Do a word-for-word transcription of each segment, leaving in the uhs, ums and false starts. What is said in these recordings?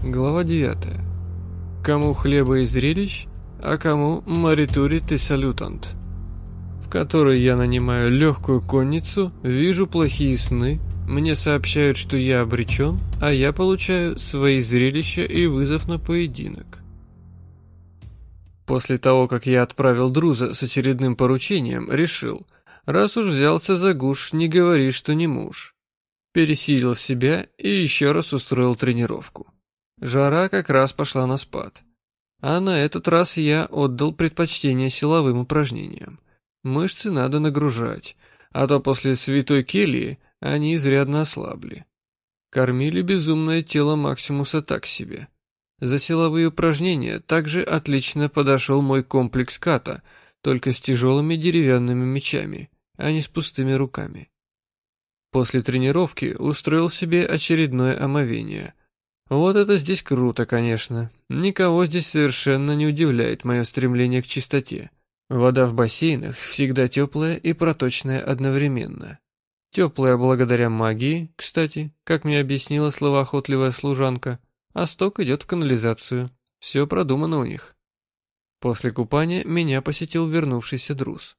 Глава девятая. Кому хлеба и зрелищ, а кому маритури те салютант. В которой я нанимаю легкую конницу, вижу плохие сны, мне сообщают, что я обречен, а я получаю свои зрелища и вызов на поединок. После того, как я отправил Друза с очередным поручением, решил, раз уж взялся за гуш, не говори, что не муж. Пересилил себя и еще раз устроил тренировку. Жара как раз пошла на спад. А на этот раз я отдал предпочтение силовым упражнениям. Мышцы надо нагружать, а то после святой кельи они изрядно ослабли. Кормили безумное тело Максимуса так себе. За силовые упражнения также отлично подошел мой комплекс ката, только с тяжелыми деревянными мечами, а не с пустыми руками. После тренировки устроил себе очередное омовение. Вот это здесь круто, конечно. Никого здесь совершенно не удивляет мое стремление к чистоте. Вода в бассейнах всегда теплая и проточная одновременно. Теплая благодаря магии, кстати, как мне объяснила словоохотливая служанка, а сток идет в канализацию. Все продумано у них. После купания меня посетил вернувшийся Друз.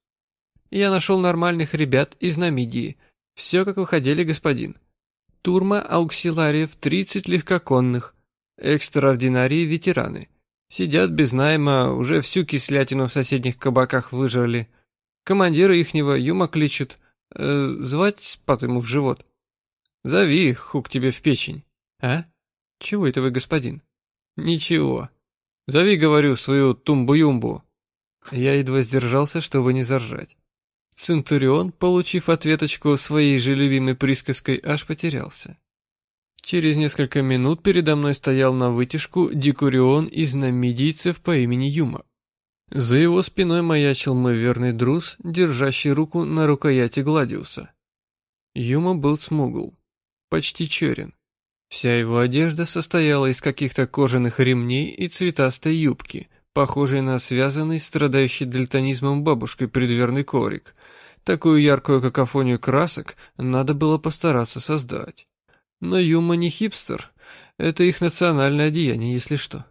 Я нашел нормальных ребят из Намидии. Все, как вы хотели, господин. Турма ауксилариев тридцать легкоконных, экстраординарии ветераны. Сидят без найма, уже всю кислятину в соседних кабаках выжрали. Командира ихнего Юма кличут. Э, звать по-твоему в живот. Зови, хук тебе в печень. А? Чего это вы, господин? Ничего. Зови, говорю, свою тумбу-юмбу. Я едва сдержался, чтобы не заржать. Центурион, получив ответочку своей же любимой присказкой, аж потерялся. Через несколько минут передо мной стоял на вытяжку дикурион из намидийцев по имени Юма. За его спиной маячил мой верный Друз, держащий руку на рукояти Гладиуса. Юма был смугл, почти черен. Вся его одежда состояла из каких-то кожаных ремней и цветастой юбки, похожей на связанный, страдающий дальтонизмом бабушкой предверный коврик. Такую яркую какофонию красок надо было постараться создать. Но Юма не хипстер, это их национальное одеяние, если что.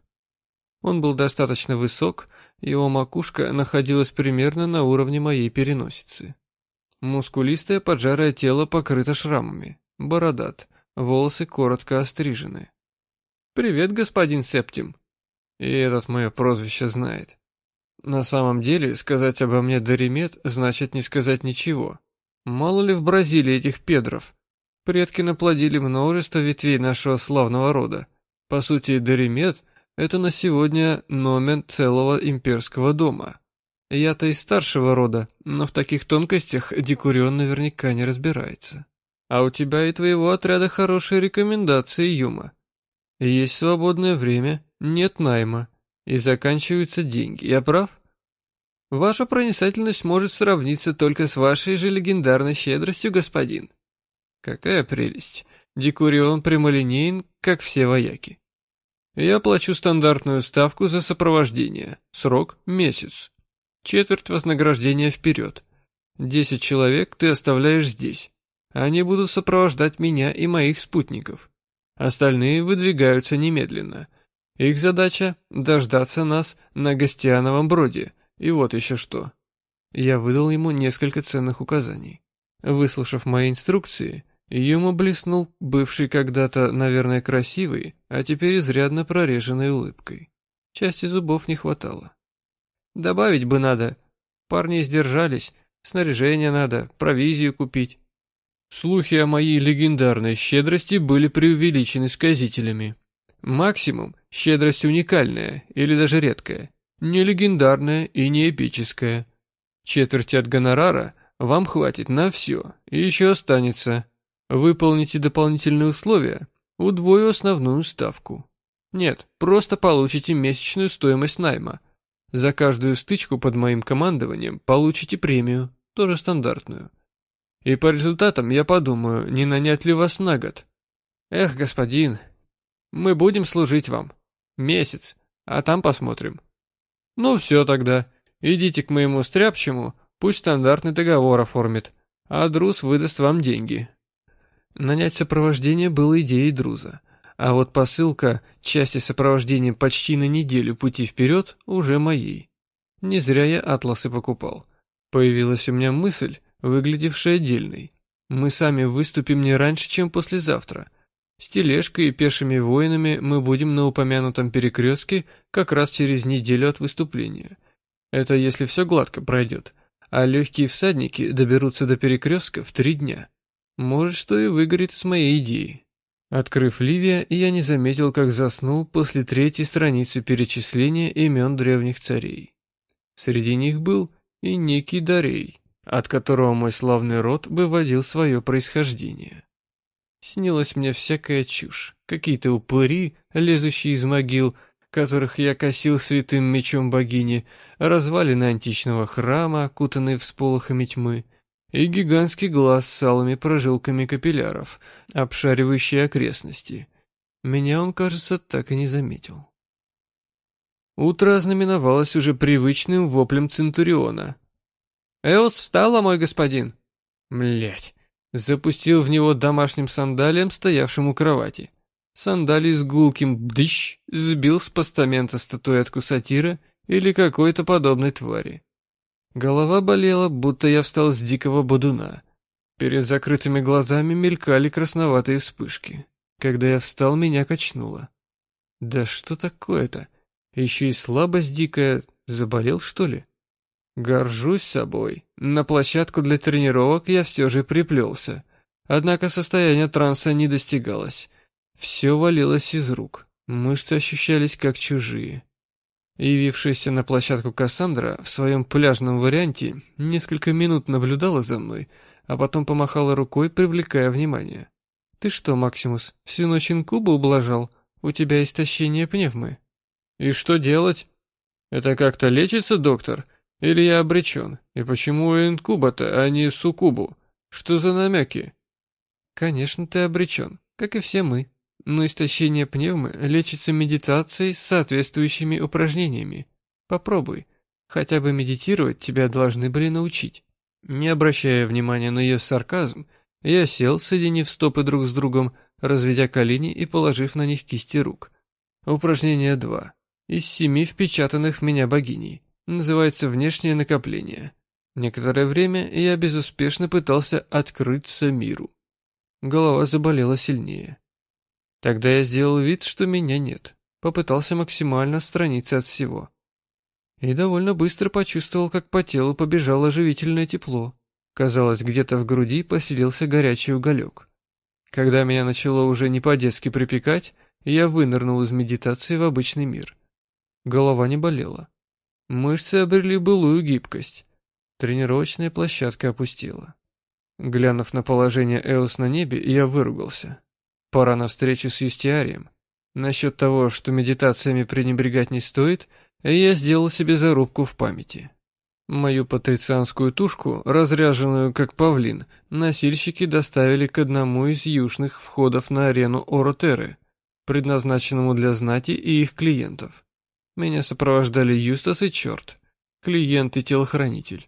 Он был достаточно высок, его макушка находилась примерно на уровне моей переносицы. Мускулистое поджарое тело покрыто шрамами, бородат, волосы коротко острижены. «Привет, господин Септим!» И этот мое прозвище знает. На самом деле, сказать обо мне Доримет значит не сказать ничего. Мало ли в Бразилии этих педров. Предки наплодили множество ветвей нашего славного рода. По сути, Доримет — это на сегодня номен целого имперского дома. Я-то из старшего рода, но в таких тонкостях Дикурион наверняка не разбирается. А у тебя и твоего отряда хорошие рекомендации, Юма. Есть свободное время, нет найма, и заканчиваются деньги. Я прав? Ваша проницательность может сравниться только с вашей же легендарной щедростью, господин. Какая прелесть. Дикурион прямолинеен, как все вояки. Я плачу стандартную ставку за сопровождение. Срок – месяц. Четверть вознаграждения вперед. Десять человек ты оставляешь здесь. Они будут сопровождать меня и моих спутников. Остальные выдвигаются немедленно. Их задача – дождаться нас на Гостиановом броде. И вот еще что. Я выдал ему несколько ценных указаний. Выслушав мои инструкции, Юма блеснул бывший когда-то, наверное, красивой, а теперь изрядно прореженной улыбкой. Части зубов не хватало. Добавить бы надо. Парни сдержались, снаряжение надо, провизию купить. Слухи о моей легендарной щедрости были преувеличены сказителями. Максимум – щедрость уникальная или даже редкая, не легендарная и не эпическая. Четверти от гонорара вам хватит на все, и еще останется. Выполните дополнительные условия, удвою основную ставку. Нет, просто получите месячную стоимость найма. За каждую стычку под моим командованием получите премию, тоже стандартную. И по результатам я подумаю, не нанять ли вас на год. Эх, господин, мы будем служить вам. Месяц, а там посмотрим. Ну все тогда, идите к моему стряпчему, пусть стандартный договор оформит, а Друз выдаст вам деньги. Нанять сопровождение было идеей Друза, А вот посылка, части сопровождения почти на неделю пути вперед, уже моей. Не зря я атласы покупал. Появилась у меня мысль, выглядевшая дельной. Мы сами выступим не раньше, чем послезавтра. С тележкой и пешими воинами мы будем на упомянутом перекрестке как раз через неделю от выступления. Это если все гладко пройдет. А легкие всадники доберутся до перекрестка в три дня. Может, что и выгорит с моей идеей. Открыв Ливия, я не заметил, как заснул после третьей страницы перечисления имен древних царей. Среди них был и некий Дарей, от которого мой славный род выводил свое происхождение. Снилась мне всякая чушь, какие-то упыри, лезущие из могил, которых я косил святым мечом богини, развалины античного храма, окутанные всполохами тьмы, и гигантский глаз с алыми прожилками капилляров, обшаривающий окрестности. Меня он, кажется, так и не заметил. Утро ознаменовалось уже привычным воплем Центуриона. «Эос встала, мой господин!» Млять! Запустил в него домашним сандалием, стоявшим у кровати. Сандалий с гулким «бдыщ» сбил с постамента статуэтку сатира или какой-то подобной твари. Голова болела, будто я встал с дикого бодуна. Перед закрытыми глазами мелькали красноватые вспышки. Когда я встал, меня качнуло. Да что такое-то? Еще и слабость дикая. Заболел, что ли? Горжусь собой. На площадку для тренировок я все же приплелся. Однако состояние транса не достигалось. Все валилось из рук. Мышцы ощущались как чужие. Явившаяся на площадку Кассандра в своем пляжном варианте несколько минут наблюдала за мной, а потом помахала рукой, привлекая внимание. «Ты что, Максимус, всю ночь инкуба ублажал? У тебя истощение пневмы». «И что делать? Это как-то лечится, доктор? Или я обречен? И почему инкуба-то, а не суккубу? Что за намеки?» «Конечно, ты обречен, как и все мы. Но истощение пневмы лечится медитацией с соответствующими упражнениями. Попробуй. Хотя бы медитировать тебя должны были научить». Не обращая внимания на ее сарказм, я сел, соединив стопы друг с другом, разведя колени и положив на них кисти рук. Упражнение два. Из семи впечатанных в меня богиней. Называется внешнее накопление. Некоторое время я безуспешно пытался открыться миру. Голова заболела сильнее. Тогда я сделал вид, что меня нет. Попытался максимально отстраниться от всего. И довольно быстро почувствовал, как по телу побежало живительное тепло. Казалось, где-то в груди поселился горячий уголек. Когда меня начало уже не по-детски припекать, я вынырнул из медитации в обычный мир. Голова не болела. Мышцы обрели былую гибкость. Тренировочная площадка опустела. Глянув на положение Эос на небе, я выругался. Пора на встречу с Юстиарием. Насчет того, что медитациями пренебрегать не стоит, я сделал себе зарубку в памяти. Мою патрицианскую тушку, разряженную как павлин, носильщики доставили к одному из южных входов на арену Оротеры, предназначенному для знати и их клиентов. Меня сопровождали Юстас и Черт, клиент и телохранитель.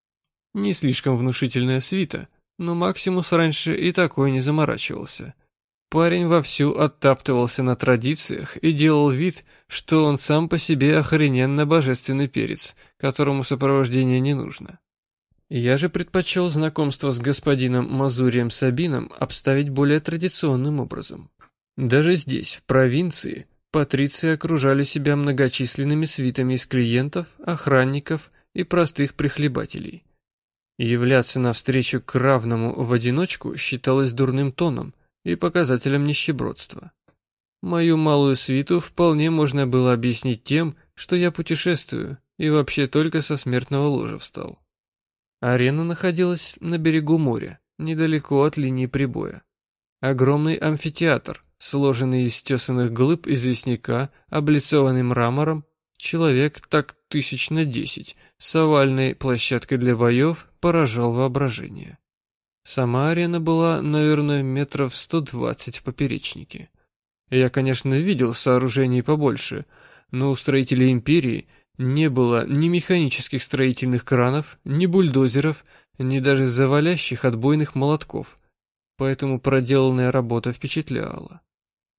Не слишком внушительная свита, но Максимус раньше и такой не заморачивался. Парень вовсю оттаптывался на традициях и делал вид, что он сам по себе охрененно божественный перец, которому сопровождение не нужно. Я же предпочел знакомство с господином Мазурием Сабином обставить более традиционным образом. Даже здесь, в провинции, патриции окружали себя многочисленными свитами из клиентов, охранников и простых прихлебателей. Являться навстречу к равному в одиночку считалось дурным тоном и показателем нищебродства. Мою малую свиту вполне можно было объяснить тем, что я путешествую и вообще только со смертного ложа встал. Арена находилась на берегу моря, недалеко от линии прибоя. Огромный амфитеатр, сложенный из тесаных глыб известняка, облицованный мрамором, человек так тысяч на десять, с овальной площадкой для боев, поражал воображение. Сама арена была, наверное, метров сто двадцать в поперечнике. Я, конечно, видел сооружений побольше, но у строителей империи не было ни механических строительных кранов, ни бульдозеров, ни даже завалящих отбойных молотков, поэтому проделанная работа впечатляла.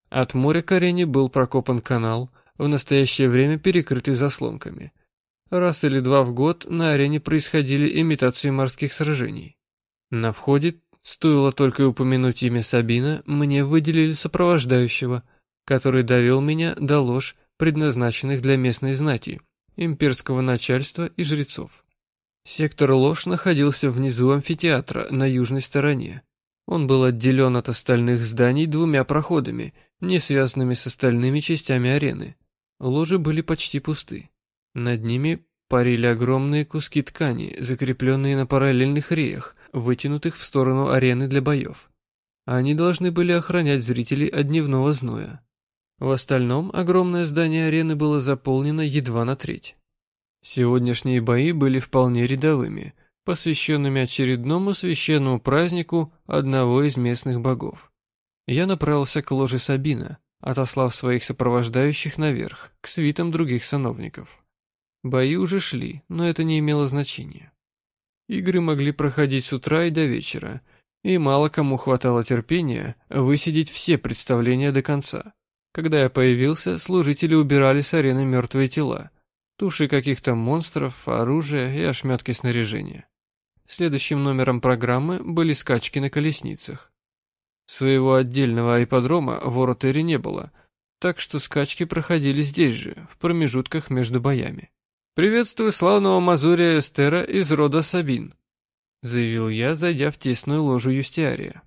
От моря к арене был прокопан канал, в настоящее время перекрытый заслонками. Раз или два в год на арене происходили имитации морских сражений. На входе, стоило только упомянуть имя Сабина, мне выделили сопровождающего, который довел меня до лож, предназначенных для местной знати, имперского начальства и жрецов. Сектор лож находился внизу амфитеатра, на южной стороне. Он был отделен от остальных зданий двумя проходами, не связанными с остальными частями арены. Ложи были почти пусты. Над ними парили огромные куски ткани, закрепленные на параллельных реях, вытянутых в сторону арены для боев. Они должны были охранять зрителей от дневного зноя. В остальном огромное здание арены было заполнено едва на треть. Сегодняшние бои были вполне рядовыми, посвященными очередному священному празднику одного из местных богов. Я направился к ложе Сабина, отослав своих сопровождающих наверх, к свитам других сановников. Бои уже шли, но это не имело значения. Игры могли проходить с утра и до вечера, и мало кому хватало терпения высидеть все представления до конца. Когда я появился, служители убирали с арены мертвые тела, туши каких-то монстров, оружие и ошметки снаряжения. Следующим номером программы были скачки на колесницах. Своего отдельного ипподрома в Оротере не было, так что скачки проходили здесь же, в промежутках между боями. «Приветствую славного Мазурия Эстера из рода Сабин», — заявил я, зайдя в тесную ложу Юстиария.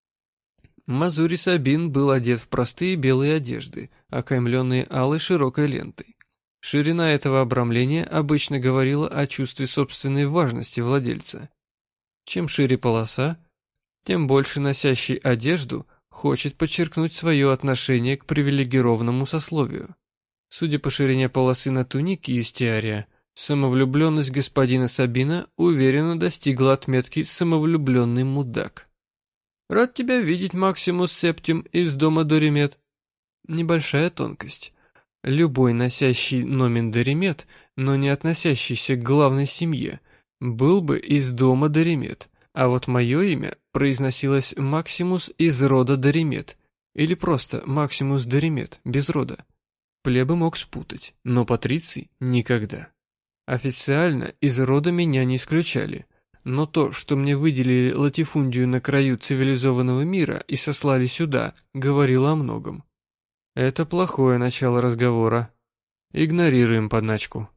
Мазури Сабин был одет в простые белые одежды, окаймленные алой широкой лентой. Ширина этого обрамления обычно говорила о чувстве собственной важности владельца. Чем шире полоса, тем больше носящий одежду хочет подчеркнуть свое отношение к привилегированному сословию. Судя по ширине полосы на тунике Юстиария, самовлюбленность господина Сабина уверенно достигла отметки «самовлюбленный мудак». «Рад тебя видеть, Максимус Септим из дома Доримет». Небольшая тонкость. Любой носящий номен Доримет, но не относящийся к главной семье, был бы из дома Доримет, а вот мое имя произносилось Максимус из рода Доримет, или просто Максимус Доримет, без рода. Плебы мог спутать, но патриций никогда. Официально из рода меня не исключали, но то, что мне выделили латифундию на краю цивилизованного мира и сослали сюда, говорило о многом. Это плохое начало разговора. Игнорируем подначку.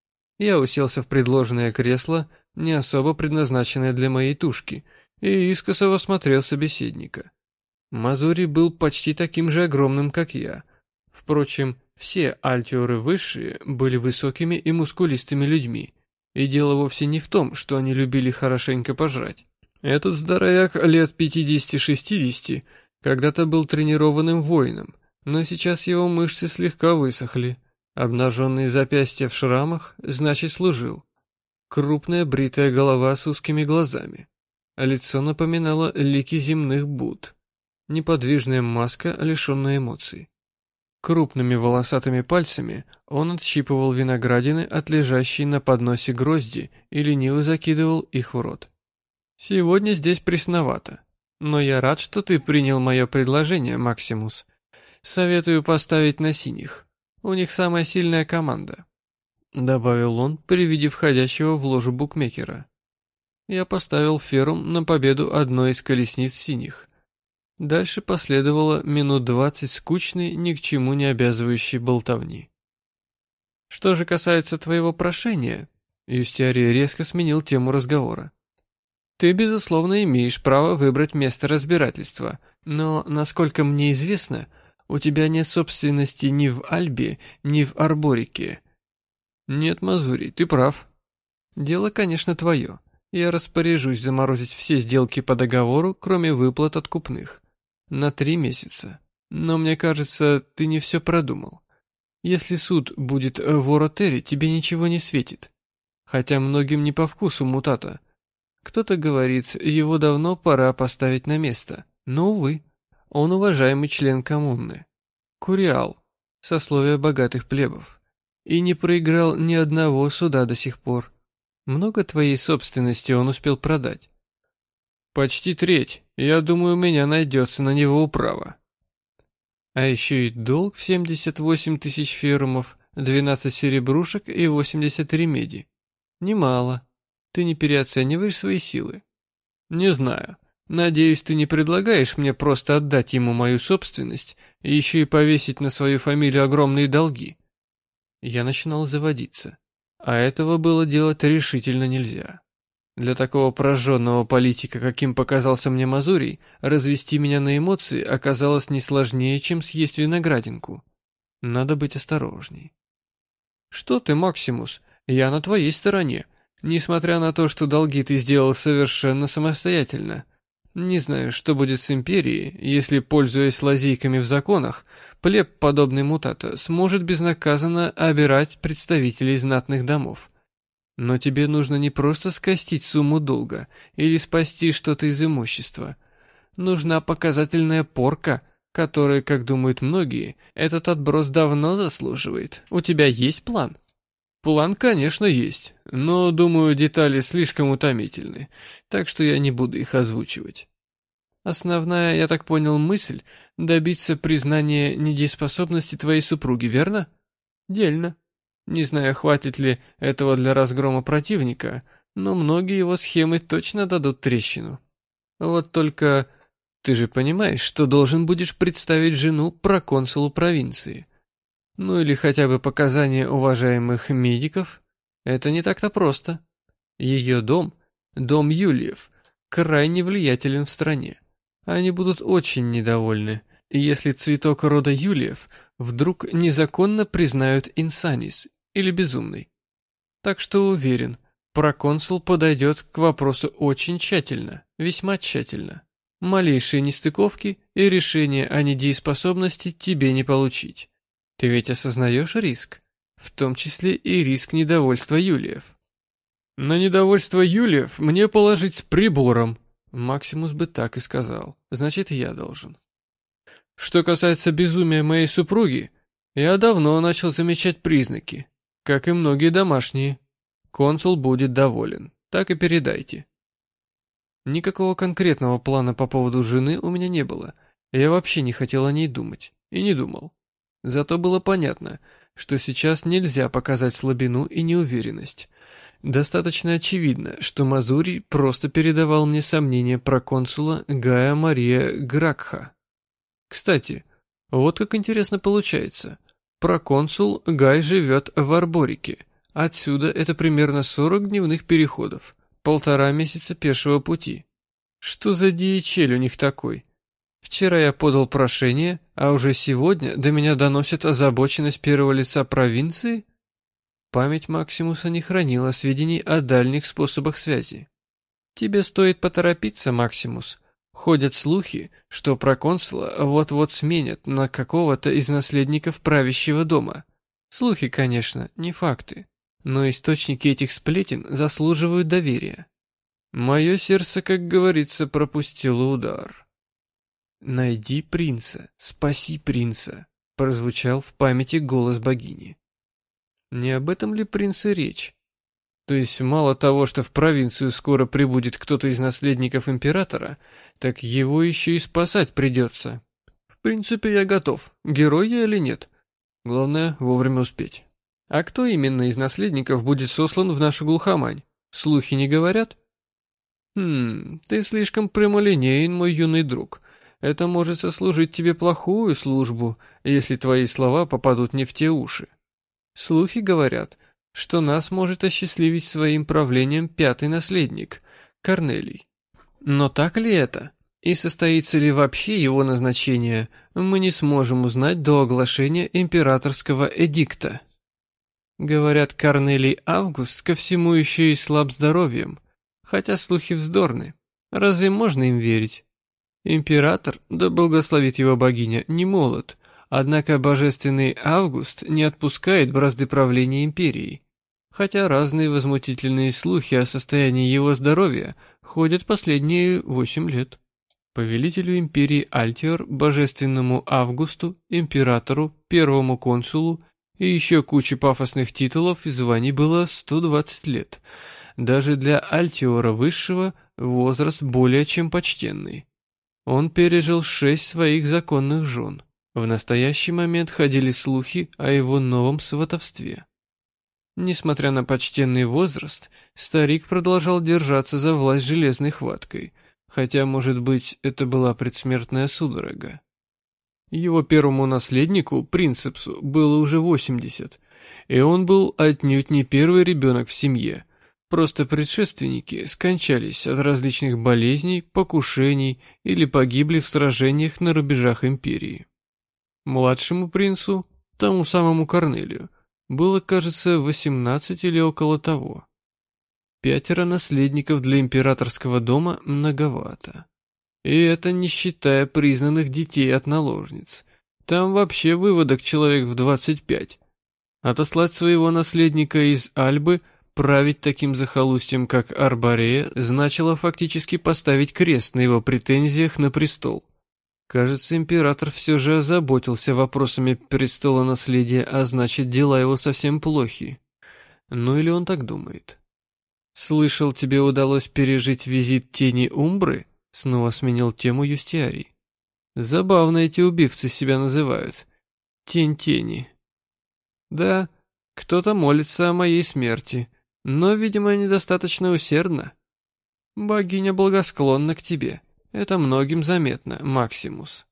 Я уселся в предложенное кресло, не особо предназначенное для моей тушки, и искоса осмотрел собеседника. Мазури был почти таким же огромным, как я. Впрочем, все альтиоры высшие были высокими и мускулистыми людьми, и дело вовсе не в том, что они любили хорошенько пожрать. Этот здоровяк лет пятидесяти-шестидесяти когда-то был тренированным воином, но сейчас его мышцы слегка высохли. Обнаженные запястья в шрамах, значит, служил. Крупная бритая голова с узкими глазами. Лицо напоминало лики земных Будд. Неподвижная маска, лишенная эмоций. Крупными волосатыми пальцами он отщипывал виноградины от лежащей на подносе грозди и лениво закидывал их в рот. «Сегодня здесь пресновато, но я рад, что ты принял мое предложение, Максимус. Советую поставить на синих. У них самая сильная команда», — добавил он при виде входящего в ложу букмекера. Я поставил ферум на победу одной из колесниц синих. Дальше последовало минут двадцать скучной, ни к чему не обязывающей болтовни. «Что же касается твоего прошения», — Юстиарий резко сменил тему разговора. «Ты, безусловно, имеешь право выбрать место разбирательства, но, насколько мне известно, у тебя нет собственности ни в Альбе, ни в Арборике». «Нет, Мазурий, ты прав. Дело, конечно, твое. Я распоряжусь заморозить все сделки по договору, кроме выплат откупных. На три месяца. Но мне кажется, ты не все продумал. Если суд будет в Оротере, тебе ничего не светит. Хотя многим не по вкусу мутата. Кто-то говорит, его давно пора поставить на место. Но, увы, он уважаемый член коммуны. Куриал, сословие богатых плебов. И не проиграл ни одного суда до сих пор. Много твоей собственности он успел продать. Почти треть. Я думаю, у меня найдется на него управа. А еще и долг в семьдесят восемь тысяч ферумов, двенадцать серебрушек и восемьдесят три меди. Немало. Ты не переоцениваешь свои силы? Не знаю. Надеюсь, ты не предлагаешь мне просто отдать ему мою собственность и еще и повесить на свою фамилию огромные долги. Я начинал заводиться. А этого было делать решительно нельзя. Для такого прожженного политика, каким показался мне Мазурий, развести меня на эмоции оказалось не сложнее, чем съесть виноградинку. Надо быть осторожней. Что ты, Максимус, я на твоей стороне, несмотря на то, что долги ты сделал совершенно самостоятельно. Не знаю, что будет с империей, если, пользуясь лазейками в законах, плеб, подобный мутата, сможет безнаказанно обирать представителей знатных домов. Но тебе нужно не просто скостить сумму долга или спасти что-то из имущества. Нужна показательная порка, которая, как думают многие, этот отброс давно заслуживает. У тебя есть план? План, конечно, есть, но, думаю, детали слишком утомительны, так что я не буду их озвучивать. Основная, я так понял, мысль — добиться признания недееспособности твоей супруги, верно? Дельно. Не знаю, хватит ли этого для разгрома противника, но многие его схемы точно дадут трещину. Вот только ты же понимаешь, что должен будешь представить жену проконсулу провинции. Ну или хотя бы показания уважаемых медиков. Это не так-то просто. Ее дом, дом Юлиев, крайне влиятелен в стране. Они будут очень недовольны, если цветок рода Юлиев вдруг незаконно признают инсанис или безумный. Так что уверен, проконсул подойдет к вопросу очень тщательно, весьма тщательно. Малейшие нестыковки и решение о недееспособности тебе не получить. Ты ведь осознаешь риск, в том числе и риск недовольства Юлиев. На недовольство Юлиев мне положить с прибором. Максимус бы так и сказал, значит, я должен. Что касается безумия моей супруги, я давно начал замечать признаки, как и многие домашние. Консул будет доволен, так и передайте. Никакого конкретного плана по поводу жены у меня не было, я вообще не хотел о ней думать, и не думал. Зато было понятно, что сейчас нельзя показать слабину и неуверенность. Достаточно очевидно, что Мазурий просто передавал мне сомнения про консула Гая Мария Гракха. Кстати, вот как интересно получается. Проконсул Гай живет в Арборике. Отсюда это примерно сорок дневных переходов, полтора месяца пешего пути. Что за ди эйч эл у них такой? Вчера я подал прошение, а уже сегодня до меня доносит озабоченность первого лица провинции? Память Максимуса не хранила сведений о дальних способах связи. Тебе стоит поторопиться, Максимус. Ходят слухи, что проконсула вот-вот сменят на какого-то из наследников правящего дома. Слухи, конечно, не факты, но источники этих сплетен заслуживают доверия. Мое сердце, как говорится, пропустило удар. «Найди принца, спаси принца», — прозвучал в памяти голос богини. Не об этом ли принце речь? То есть мало того, что в провинцию скоро прибудет кто-то из наследников императора, так его еще и спасать придется. В принципе, я готов, герой я или нет. Главное, вовремя успеть. А кто именно из наследников будет сослан в нашу глухомань? Слухи не говорят? Хм, ты слишком прямолинеен, мой юный друг. Это может сослужить тебе плохую службу, если твои слова попадут не в те уши. Слухи говорят, что нас может осчастливить своим правлением пятый наследник, Корнелий. Но так ли это? И состоится ли вообще его назначение, мы не сможем узнать до оглашения императорского эдикта. Говорят, Корнелий Август ко всему еще и слаб здоровьем, хотя слухи вздорны. Разве можно им верить? Император, да благословит его богиня, не молод, однако божественный Август не отпускает бразды правления империей. Хотя разные возмутительные слухи о состоянии его здоровья ходят последние восемь лет. Повелителю империи Альтиор, божественному Августу, императору, первому консулу и еще куче пафосных титулов и званий было сто двадцать лет. Даже для Альтиора Высшего возраст более чем почтенный. Он пережил шесть своих законных жен. В настоящий момент ходили слухи о его новом сватовстве. Несмотря на почтенный возраст, старик продолжал держаться за власть железной хваткой, хотя, может быть, это была предсмертная судорога. Его первому наследнику, принцепсу, было уже восемьдесят, и он был отнюдь не первый ребенок в семье, просто предшественники скончались от различных болезней, покушений или погибли в сражениях на рубежах империи. Младшему принцу, тому самому Корнелию, было, кажется, восемнадцать или около того. Пятеро наследников для императорского дома многовато. И это не считая признанных детей от наложниц. Там вообще выводок человек в двадцать пять. Отослать своего наследника из Альбы, править таким захолустьем, как Арборея, значило фактически поставить крест на его претензиях на престол. Кажется, император все же озаботился вопросами престола наследия, а значит, дела его совсем плохи. Ну или он так думает. «Слышал, тебе удалось пережить визит тени Умбры?» Снова сменил тему Юстиарий. «Забавно эти убивцы себя называют. Тень тени». «Да, кто-то молится о моей смерти, но, видимо, недостаточно усердно. Богиня благосклонна к тебе. Это многим заметно, Максимус».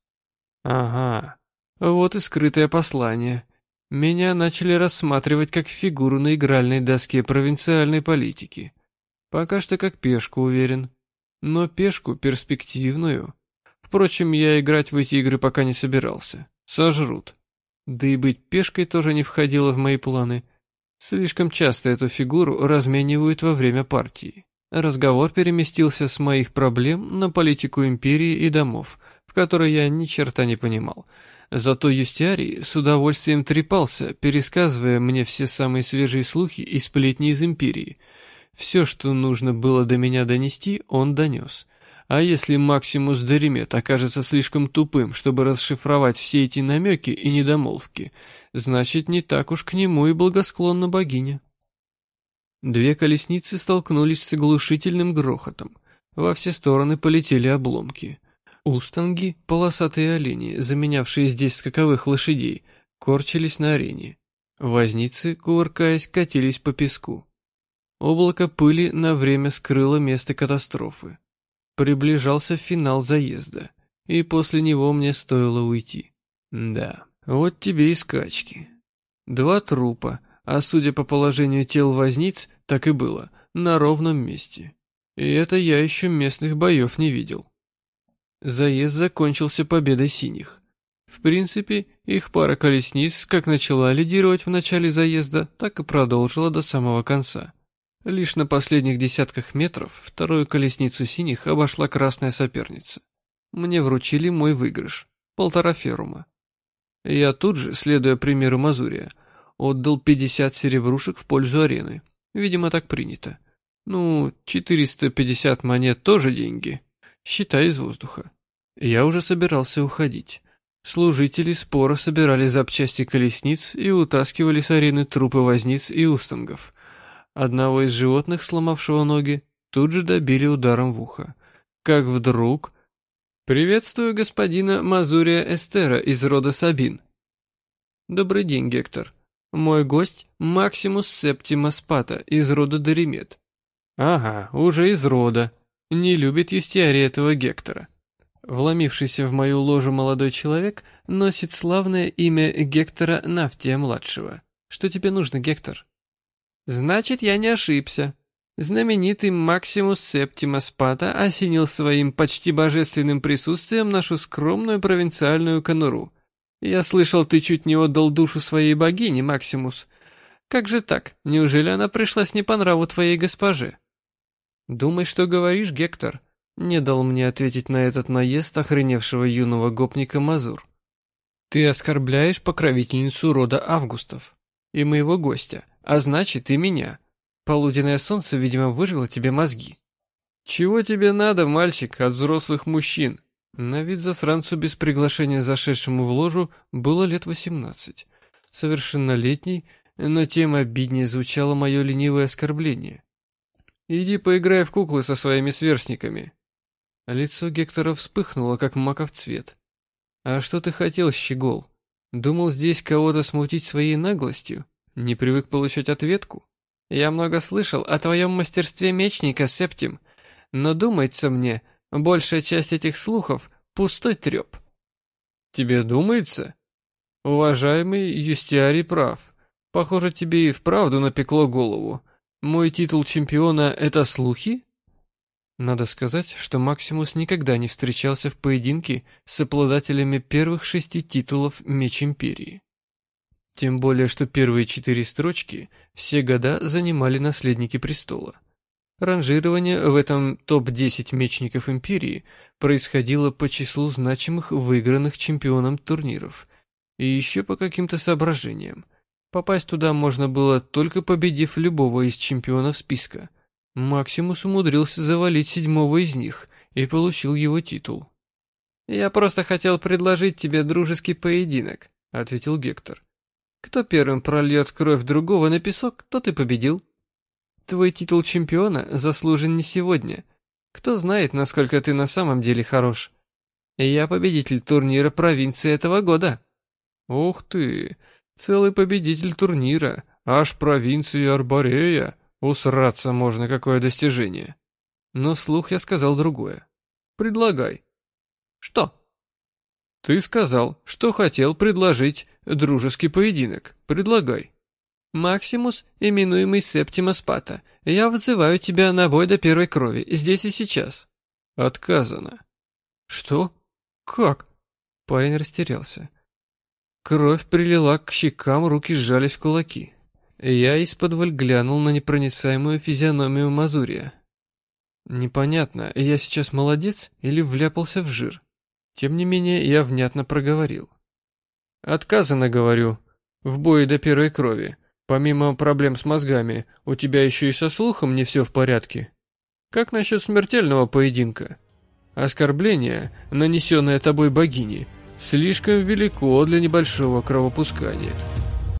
«Ага, вот и скрытое послание. Меня начали рассматривать как фигуру на игральной доске провинциальной политики. Пока что как пешку, уверен. Но пешку перспективную. Впрочем, я играть в эти игры пока не собирался. Сожрут. Да и быть пешкой тоже не входило в мои планы. Слишком часто эту фигуру разменивают во время партии». Разговор переместился с моих проблем на политику империи и домов, в которой я ни черта не понимал. Зато Юстиарий с удовольствием трепался, пересказывая мне все самые свежие слухи и сплетни из империи. Все, что нужно было до меня донести, он донес. А если Максимус Доримет окажется слишком тупым, чтобы расшифровать все эти намеки и недомолвки, значит, не так уж к нему и благосклонна богиня. Две колесницы столкнулись с оглушительным грохотом. Во все стороны полетели обломки. Устанги, полосатые олени, заменявшие здесь скаковых лошадей, корчились на арене. Возницы, кувыркаясь, катились по песку. Облако пыли на время скрыло место катастрофы. Приближался финал заезда, и после него мне стоило уйти. Да, вот тебе и скачки. Два трупа, а судя по положению тел возниц, так и было, на ровном месте. И это я еще местных боев не видел. Заезд закончился победой синих. В принципе, их пара колесниц как начала лидировать в начале заезда, так и продолжила до самого конца. Лишь на последних десятках метров вторую колесницу синих обошла красная соперница. Мне вручили мой выигрыш – полтора ферума. Я тут же, следуя примеру Мазурия, отдал пятьдесят серебрушек в пользу арены. Видимо, так принято. Ну, четыреста пятьдесят монет тоже деньги. Считай из воздуха. Я уже собирался уходить. Служители спора собирали запчасти колесниц и утаскивали с арены трупы возниц и устангов. Одного из животных, сломавшего ноги, тут же добили ударом в ухо. Как вдруг... «Приветствую господина Мазурия Эстера из рода Сабин». «Добрый день, Гектор. Мой гость Максимус Септима Спата из рода Доримет». «Ага, уже из рода. Не любит Юстиарий этого Гектора». Вломившийся в мою ложу молодой человек носит славное имя Гектора Нафтия-младшего. Что тебе нужно, Гектор? Значит, я не ошибся. Знаменитый Максимус Септима Спата осенил своим почти божественным присутствием нашу скромную провинциальную конуру. Я слышал, ты чуть не отдал душу своей богине, Максимус. Как же так? Неужели она пришлась не по нраву твоей госпоже? Думай, что говоришь, Гектор. Не дал мне ответить на этот наезд охреневшего юного гопника Мазур. Ты оскорбляешь покровительницу рода Августов и моего гостя, а значит и меня. Полуденное солнце, видимо, выжгло тебе мозги. Чего тебе надо, мальчик, от взрослых мужчин? На вид засранцу без приглашения зашедшему в ложу было лет восемнадцать. Совершеннолетний, но тем обиднее звучало мое ленивое оскорбление. «Иди поиграй в куклы со своими сверстниками». Лицо Гектора вспыхнуло, как маков цвет. А что ты хотел, щегол? Думал здесь кого-то смутить своей наглостью? Не привык получать ответку? Я много слышал о твоем мастерстве мечника, Септим, но думается мне, большая часть этих слухов — пустой треп. Тебе думается? Уважаемый Юстиарий прав. Похоже, тебе и вправду напекло голову. Мой титул чемпиона — это слухи? Надо сказать, что Максимус никогда не встречался в поединке с обладателями первых шести титулов Меч Империи. Тем более, что первые четыре строчки все года занимали наследники престола. Ранжирование в этом топ десять мечников Империи происходило по числу значимых выигранных чемпионом турниров и еще по каким-то соображениям. Попасть туда можно было, только победив любого из чемпионов списка. Максимус умудрился завалить седьмого из них и получил его титул. «Я просто хотел предложить тебе дружеский поединок», — ответил Гектор. «Кто первым прольет кровь другого на песок, тот и победил. Твой титул чемпиона заслужен не сегодня. Кто знает, насколько ты на самом деле хорош. Я победитель турнира провинции этого года». «Ух ты, целый победитель турнира, аж провинции Арборея. Усраться можно, какое достижение». Но вслух я сказал другое. «Предлагай». «Что?» «Ты сказал, что хотел предложить дружеский поединок. Предлагай». «Максимус, именуемый Септима Спата, я вызываю тебя на бой до первой крови, здесь и сейчас». «Отказано». «Что? Как?» Парень растерялся. Кровь прилила к щекам, руки сжались в кулаки. Я исподволь глянул на непроницаемую физиономию Мазурия. Непонятно, я сейчас молодец или вляпался в жир. Тем не менее, я внятно проговорил. «Отказано, говорю, в бое до первой крови. Помимо проблем с мозгами, у тебя еще и со слухом не все в порядке. Как насчет смертельного поединка? Оскорбление, нанесенное тобой богине, слишком велико для небольшого кровопускания».